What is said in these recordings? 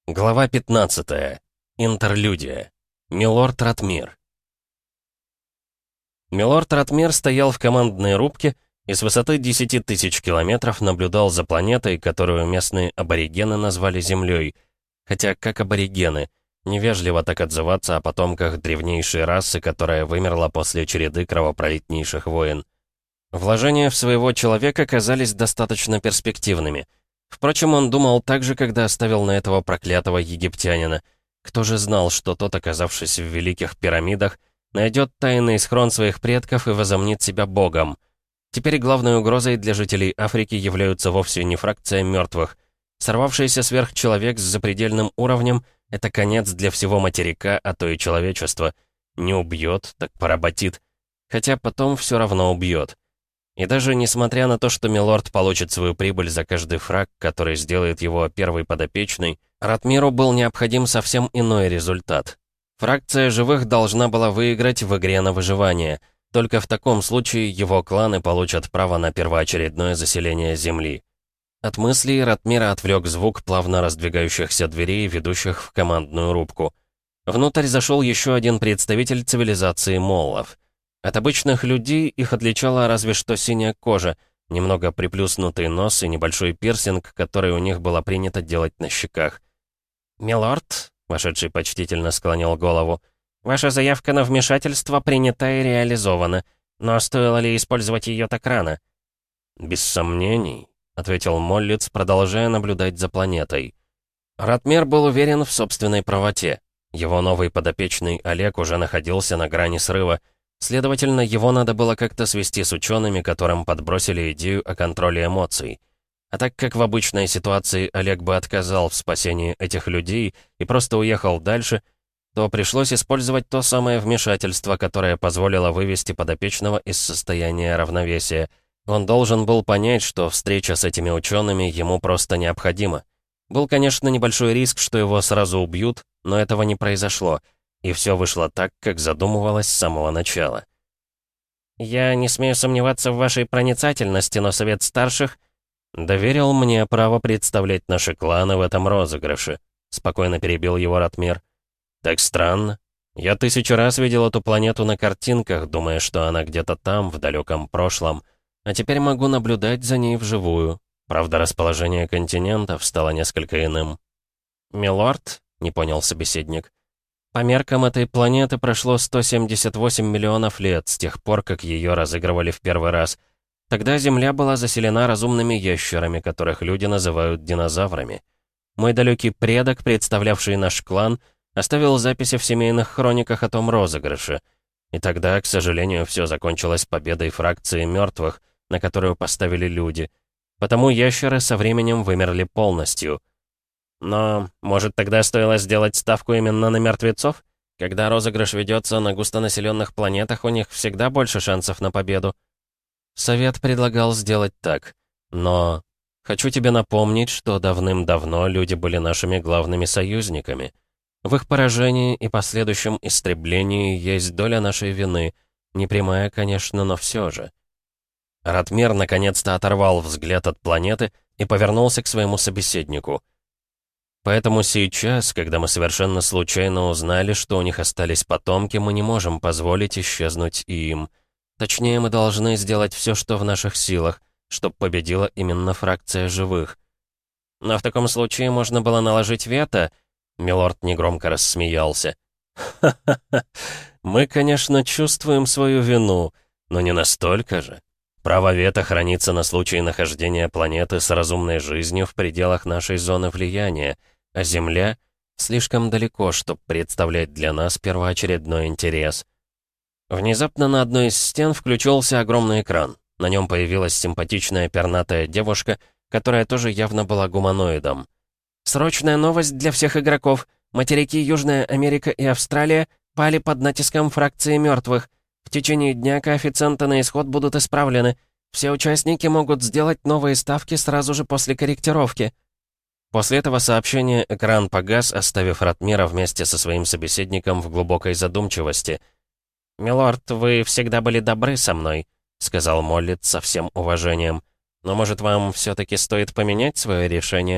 Глава 15. Интерлюдия. Милорд Ратмир. Милорд Ратмир стоял в командной рубке и с высоты 10 тысяч километров наблюдал за планетой, которую местные аборигены назвали Землей. Хотя, как аборигены, невежливо так отзываться о потомках древнейшей расы, которая вымерла после череды кровопролитнейших войн. Вложения в своего человека казались достаточно перспективными. Впрочем, он думал так же, когда оставил на этого проклятого египтянина. Кто же знал, что тот, оказавшись в Великих Пирамидах, найдет тайный схрон своих предков и возомнит себя богом? Теперь главной угрозой для жителей Африки являются вовсе не фракция мертвых. Сорвавшийся сверхчеловек с запредельным уровнем — это конец для всего материка, а то и человечества. Не убьет, так поработит. Хотя потом все равно убьет. И даже несмотря на то, что Милорд получит свою прибыль за каждый фраг, который сделает его первый подопечный, Ратмиру был необходим совсем иной результат. Фракция живых должна была выиграть в игре на выживание. Только в таком случае его кланы получат право на первоочередное заселение Земли. От мыслей Ратмира отвлек звук плавно раздвигающихся дверей, ведущих в командную рубку. Внутрь зашел еще один представитель цивилизации моллов. От обычных людей их отличала разве что синяя кожа, немного приплюснутый нос и небольшой пирсинг, который у них было принято делать на щеках. «Милорд», — вошедший почтительно склонил голову, — «ваша заявка на вмешательство принята и реализована, но стоило ли использовать ее так рано?» «Без сомнений», — ответил Моллиц, продолжая наблюдать за планетой. Ратмир был уверен в собственной правоте. Его новый подопечный Олег уже находился на грани срыва. Следовательно, его надо было как-то свести с учеными, которым подбросили идею о контроле эмоций. А так как в обычной ситуации Олег бы отказал в спасении этих людей и просто уехал дальше, то пришлось использовать то самое вмешательство, которое позволило вывести подопечного из состояния равновесия. Он должен был понять, что встреча с этими учеными ему просто необходима. Был, конечно, небольшой риск, что его сразу убьют, но этого не произошло. И все вышло так, как задумывалось с самого начала. «Я не смею сомневаться в вашей проницательности, но Совет Старших доверил мне право представлять наши кланы в этом розыгрыше», — спокойно перебил его Ратмир. «Так странно. Я 1000 раз видел эту планету на картинках, думая, что она где-то там, в далеком прошлом, а теперь могу наблюдать за ней вживую. Правда, расположение континентов стало несколько иным». «Милорд?» — не понял собеседник. «По меркам этой планеты прошло 178 миллионов лет с тех пор, как ее разыгрывали в первый раз. Тогда Земля была заселена разумными ящерами, которых люди называют динозаврами. Мой далекий предок, представлявший наш клан, оставил записи в семейных хрониках о том розыгрыше. И тогда, к сожалению, все закончилось победой фракции мертвых, на которую поставили люди. Потому ящеры со временем вымерли полностью. Но, может, тогда стоило сделать ставку именно на мертвецов? Когда розыгрыш ведется на густонаселенных планетах, у них всегда больше шансов на победу. Совет предлагал сделать так. Но хочу тебе напомнить, что давным-давно люди были нашими главными союзниками. В их поражении и последующем истреблении есть доля нашей вины. Непрямая, конечно, но все же. Ратмир наконец-то оторвал взгляд от планеты и повернулся к своему собеседнику. Поэтому сейчас, когда мы совершенно случайно узнали, что у них остались потомки, мы не можем позволить исчезнуть и им. Точнее, мы должны сделать все, что в наших силах, чтобы победила именно фракция живых. Но в таком случае можно было наложить вето. Милорд негромко рассмеялся. «Ха-ха-ха! Мы, конечно, чувствуем свою вину, но не настолько же. Право вето хранится на случай нахождения планеты с разумной жизнью в пределах нашей зоны влияния, а Земля слишком далеко, чтобы представлять для нас первоочередной интерес». Внезапно на одной из стен включился огромный экран. На нем появилась симпатичная пернатая девушка, которая тоже явно была гуманоидом. «Срочная новость для всех игроков. Материки Южная Америка и Австралия пали под натиском фракции мертвых. В течение дня коэффициенты на исход будут исправлены. Все участники могут сделать новые ставки сразу же после корректировки». После этого сообщения экран погас, оставив Ратмира вместе со своим собеседником в глубокой задумчивости. «Милорд, вы всегда были добры со мной», — сказал Моллиц со всем уважением. «Но, может, вам все-таки стоит поменять свое решение?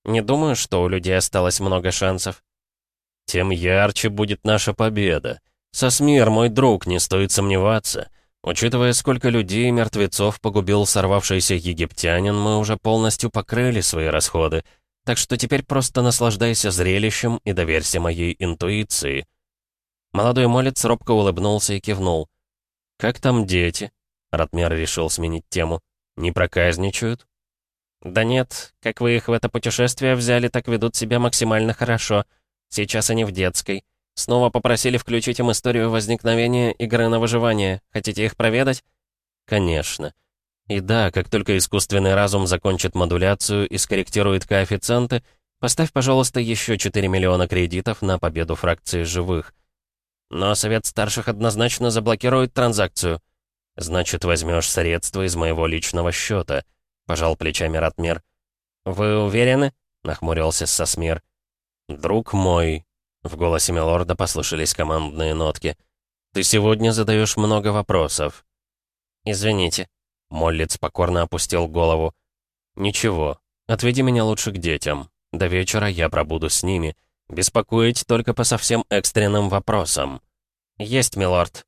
Не думаю, что у людей осталось много шансов. Тем ярче будет наша победа. Сосмир, мой друг, не стоит сомневаться. Учитывая, сколько людей и мертвецов погубил сорвавшийся египтянин, мы уже полностью покрыли свои расходы. Так что теперь просто наслаждайся зрелищем и доверься моей интуиции». Молодой молец робко улыбнулся и кивнул. «Как там дети?» Ратмир решил сменить тему. «Не проказничают?» «Да нет, как вы их в это путешествие взяли, так ведут себя максимально хорошо. Сейчас они в детской. Снова попросили включить им историю возникновения игры на выживание. Хотите их проведать?» «Конечно. И да, как только искусственный разум закончит модуляцию и скорректирует коэффициенты, поставь, пожалуйста, еще 4 миллиона кредитов на победу фракции живых. Но Совет Старших однозначно заблокирует транзакцию. Значит, возьмешь средства из моего личного счета», — пожал плечами Ратмир. «Вы уверены?» — нахмурился Сосмир. «Друг мой», — в голосе милорда послышались командные нотки, «ты сегодня задаешь много вопросов». «Извините», — Моллиц покорно опустил голову. «Ничего, отведи меня лучше к детям. До вечера я пробуду с ними. Беспокоить только по совсем экстренным вопросам». «Есть, милорд».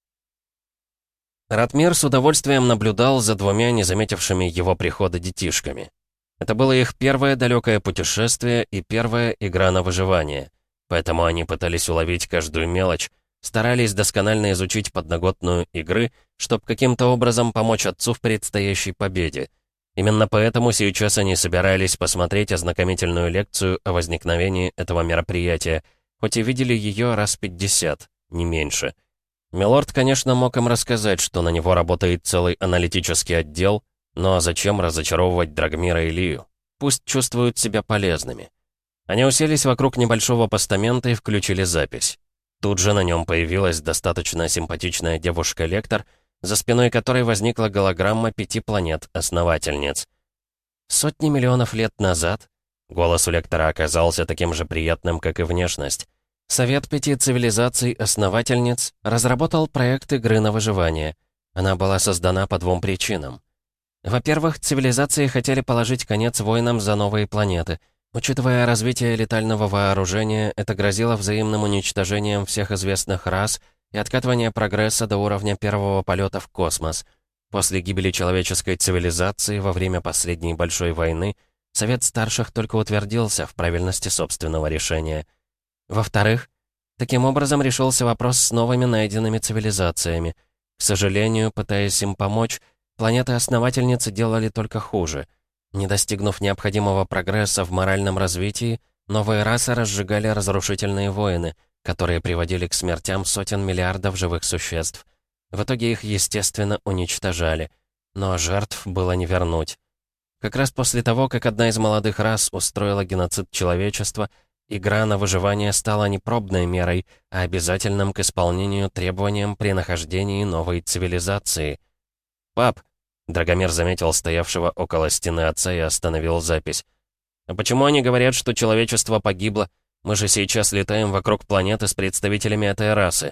Ратмир с удовольствием наблюдал за двумя незаметившими его прихода детишками. Это было их первое далекое путешествие и первая игра на выживание. Поэтому они пытались уловить каждую мелочь, старались досконально изучить подноготную игры, чтобы каким-то образом помочь отцу в предстоящей победе. Именно поэтому сейчас они собирались посмотреть ознакомительную лекцию о возникновении этого мероприятия, хоть и видели ее раз 50, не меньше. Милорд, конечно, мог им рассказать, что на него работает целый аналитический отдел, но зачем разочаровывать Драгмира и Лию? Пусть чувствуют себя полезными. Они уселись вокруг небольшого постамента и включили запись. Тут же на нем появилась достаточно симпатичная девушка-лектор, за спиной которой возникла голограмма 5 планет-основательниц. Сотни миллионов лет назад голос у лектора оказался таким же приятным, как и внешность. Совет 5 цивилизаций-основательниц разработал проект игры на выживание. Она была создана по 2 причинам. Во-первых, цивилизации хотели положить конец войнам за новые планеты. Учитывая развитие летального вооружения, это грозило взаимным уничтожением всех известных рас и откатывание прогресса до уровня первого полета в космос. После гибели человеческой цивилизации во время последней большой войны Совет Старших только утвердился в правильности собственного решения. Во-вторых, таким образом решился вопрос с новыми найденными цивилизациями. К сожалению, пытаясь им помочь, планеты-основательницы делали только хуже. Не достигнув необходимого прогресса в моральном развитии, новые расы разжигали разрушительные войны, которые приводили к смертям сотен миллиардов живых существ. В итоге их, естественно, уничтожали. Но жертв было не вернуть. Как раз после того, как одна из молодых рас устроила геноцид человечества, игра на выживание стала не пробной мерой, а обязательным к исполнению требованиям при нахождении новой цивилизации. «Пап!» — Драгомир заметил стоявшего около стены отца и остановил запись. «А почему они говорят, что человечество погибло? Мы же сейчас летаем вокруг планеты с представителями этой расы».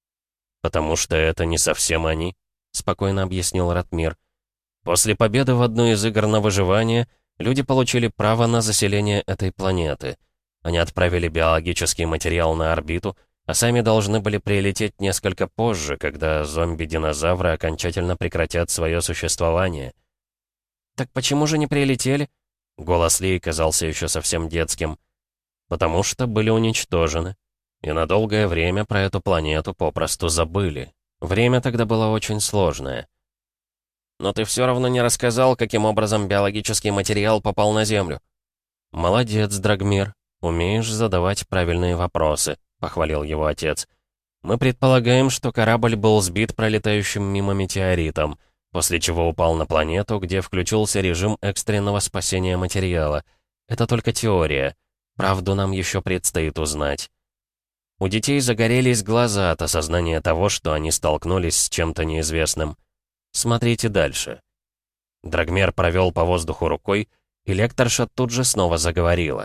«Потому что это не совсем они», — спокойно объяснил Ратмир. «После победы в одной из игр на выживание люди получили право на заселение этой планеты. Они отправили биологический материал на орбиту, а сами должны были прилететь несколько позже, когда зомби-динозавры окончательно прекратят свое существование». «Так почему же не прилетели?» Голос Лии казался еще совсем детским. «Потому что были уничтожены. И на долгое время про эту планету попросту забыли. Время тогда было очень сложное». «Но ты все равно не рассказал, каким образом биологический материал попал на Землю». «Молодец, Драгмир. Умеешь задавать правильные вопросы», — похвалил его отец. «Мы предполагаем, что корабль был сбит пролетающим мимо метеоритом, после чего упал на планету, где включился режим экстренного спасения материала. Это только теория. Правду нам еще предстоит узнать». У детей загорелись глаза от осознания того, что они столкнулись с чем-то неизвестным. «Смотрите дальше». Драгмер провел по воздуху рукой, и лекторша тут же снова заговорила.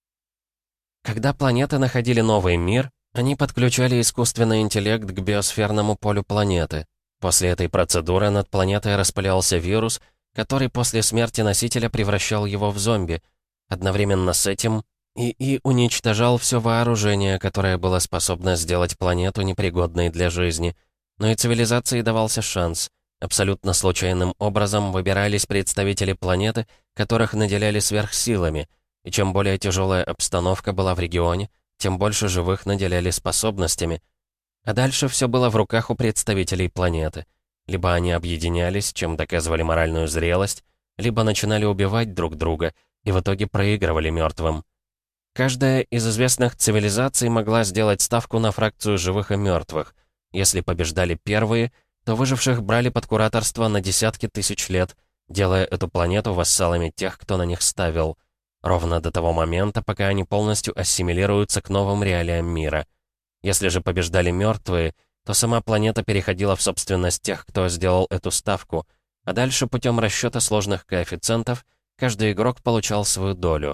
Когда планеты находили новый мир, они подключали искусственный интеллект к биосферному полю планеты. После этой процедуры над планетой распылялся вирус, который после смерти носителя превращал его в зомби. Одновременно с этим ИИ уничтожал все вооружение, которое было способно сделать планету непригодной для жизни. Но и цивилизации давался шанс. Абсолютно случайным образом выбирались представители планеты, которых наделяли сверхсилами, и чем более тяжелая обстановка была в регионе, тем больше живых наделяли способностями. А дальше все было в руках у представителей планеты. Либо они объединялись, чем доказывали моральную зрелость, либо начинали убивать друг друга и в итоге проигрывали мертвым. Каждая из известных цивилизаций могла сделать ставку на фракцию живых и мертвых. Если побеждали первые, то выживших брали под кураторство на десятки тысяч лет, делая эту планету вассалами тех, кто на них ставил. Ровно до того момента, пока они полностью ассимилируются к новым реалиям мира. Если же побеждали мертвые, то сама планета переходила в собственность тех, кто сделал эту ставку, а дальше путем расчета сложных коэффициентов каждый игрок получал свою долю.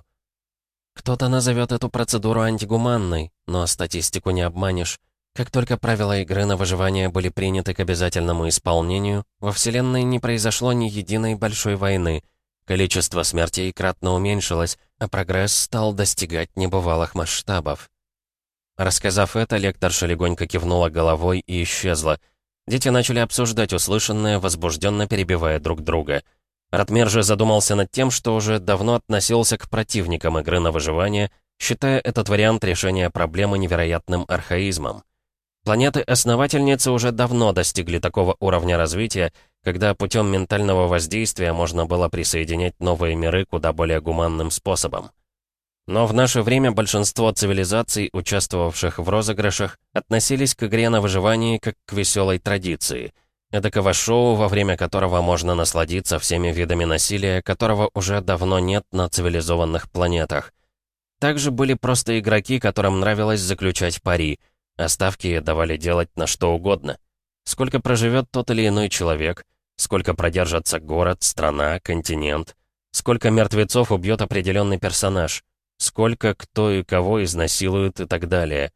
Кто-то назовет эту процедуру антигуманной, но статистику не обманешь. Как только правила игры на выживание были приняты к обязательному исполнению, во Вселенной не произошло ни единой большой войны. Количество смертей кратно уменьшилось, а прогресс стал достигать небывалых масштабов. Рассказав это, лекторша легонько кивнула головой и исчезла. Дети начали обсуждать услышанное, возбужденно перебивая друг друга. Ратмир же задумался над тем, что уже давно относился к противникам игры на выживание, считая этот вариант решения проблемы невероятным архаизмом. Планеты-основательницы уже давно достигли такого уровня развития, когда путем ментального воздействия можно было присоединять новые миры куда более гуманным способом. Но в наше время большинство цивилизаций, участвовавших в розыгрышах, относились к игре на выживание как к веселой традиции. Эдакого шоу, во время которого можно насладиться всеми видами насилия, которого уже давно нет на цивилизованных планетах. Также были просто игроки, которым нравилось заключать пари, а ставки давали делать на что угодно. Сколько проживет тот или иной человек, сколько продержится город, страна, континент, сколько мертвецов убьет определенный персонаж, сколько кто и кого изнасилует и так далее.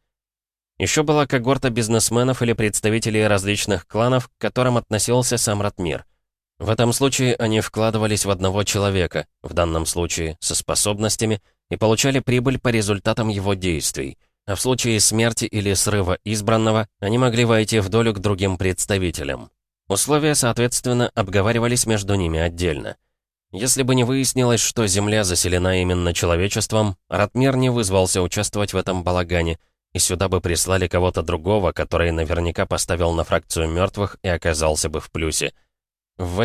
Еще была когорта бизнесменов или представителей различных кланов, к которым относился сам Ратмир. В этом случае они вкладывались в одного человека, в данном случае со способностями, и получали прибыль по результатам его действий. А в случае смерти или срыва избранного, они могли войти в долю к другим представителям. Условия, соответственно, обговаривались между ними отдельно. Если бы не выяснилось, что Земля заселена именно человечеством, Ратмир не вызвался участвовать в этом балагане, и сюда бы прислали кого-то другого, который наверняка поставил на фракцию мертвых и оказался бы в плюсе. В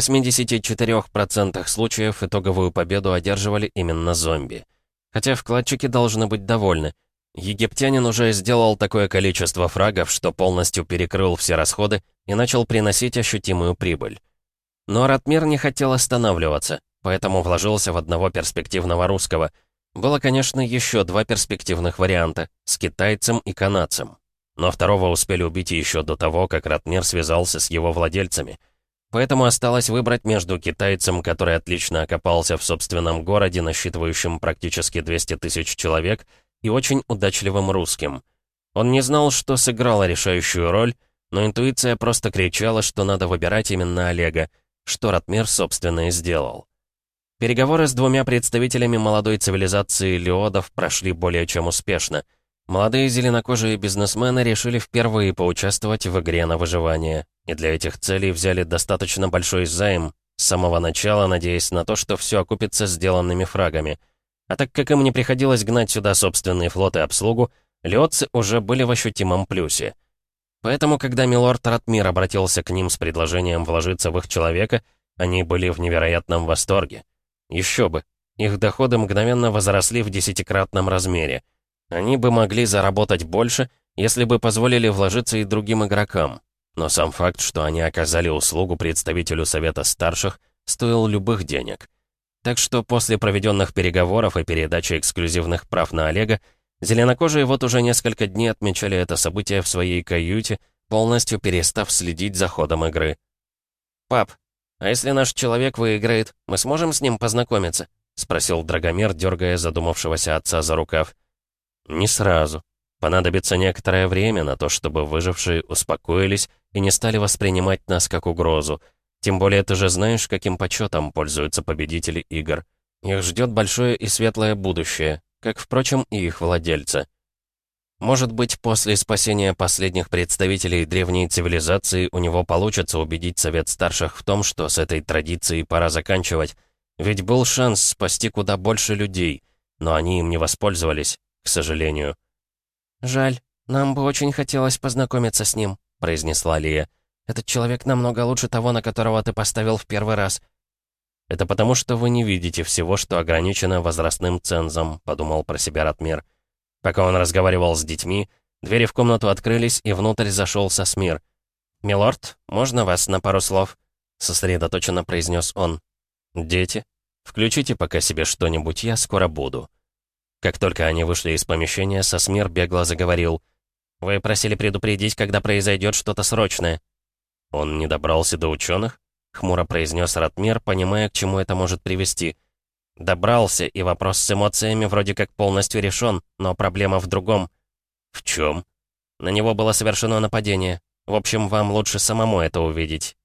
84% случаев итоговую победу одерживали именно зомби. Хотя вкладчики должны быть довольны. Египтянин уже сделал такое количество фрагов, что полностью перекрыл все расходы и начал приносить ощутимую прибыль. Но Ратмир не хотел останавливаться, поэтому вложился в одного перспективного русского. Было, конечно, еще два перспективных варианта — с китайцем и канадцем. Но второго успели убить еще до того, как Ратмир связался с его владельцами. Поэтому осталось выбрать между китайцем, который отлично окопался в собственном городе, насчитывающем практически 200 тысяч человек, и очень удачливым русским. Он не знал, что сыграло решающую роль, но интуиция просто кричала, что надо выбирать именно Олега, что Ратмир, собственно, и сделал. Переговоры с двумя представителями молодой цивилизации Леодов прошли более чем успешно. Молодые зеленокожие бизнесмены решили впервые поучаствовать в игре на выживание, и для этих целей взяли достаточно большой займ, с самого начала надеясь на то, что все окупится сделанными фрагами. А так как им не приходилось гнать сюда собственные флоты и обслугу, леодцы уже были в ощутимом плюсе. Поэтому, когда милорд Ратмир обратился к ним с предложением вложиться в их человека, они были в невероятном восторге. Еще бы, их доходы мгновенно возросли в 10-кратном размере. Они бы могли заработать больше, если бы позволили вложиться и другим игрокам. Но сам факт, что они оказали услугу представителю Совета Старших, стоил любых денег. Так что после проведенных переговоров и передачи эксклюзивных прав на Олега, зеленокожие вот уже несколько дней отмечали это событие в своей каюте, полностью перестав следить за ходом игры. «Пап, а если наш человек выиграет, мы сможем с ним познакомиться?» — спросил Драгомир, дергая задумавшегося отца за рукав. «Не сразу. Понадобится некоторое время на то, чтобы выжившие успокоились и не стали воспринимать нас как угрозу. Тем более ты же знаешь, каким почетом пользуются победители игр. Их ждет большое и светлое будущее, как, впрочем, и их владельца. Может быть, после спасения последних представителей древней цивилизации у него получится убедить Совет Старших в том, что с этой традицией пора заканчивать. Ведь был шанс спасти куда больше людей, но они им не воспользовались, к сожалению. «Жаль, нам бы очень хотелось познакомиться с ним», — произнесла Лия. «Этот человек намного лучше того, на которого ты поставил в первый раз». «Это потому, что вы не видите всего, что ограничено возрастным цензом», — подумал про себя Ратмир. Пока он разговаривал с детьми, двери в комнату открылись, и внутрь зашел Сасмир. «Милорд, можно вас на пару слов?» — сосредоточенно произнес он. «Дети, включите пока себе что-нибудь, я скоро буду». Как только они вышли из помещения, Сасмир бегло заговорил. «Вы просили предупредить, когда произойдет что-то срочное». «Он не добрался до ученых?» — хмуро произнес Ратмир, понимая, к чему это может привести. «Добрался, и вопрос с эмоциями вроде как полностью решен, но проблема в другом». «В чем?» «На него было совершено нападение. В общем, вам лучше самому это увидеть.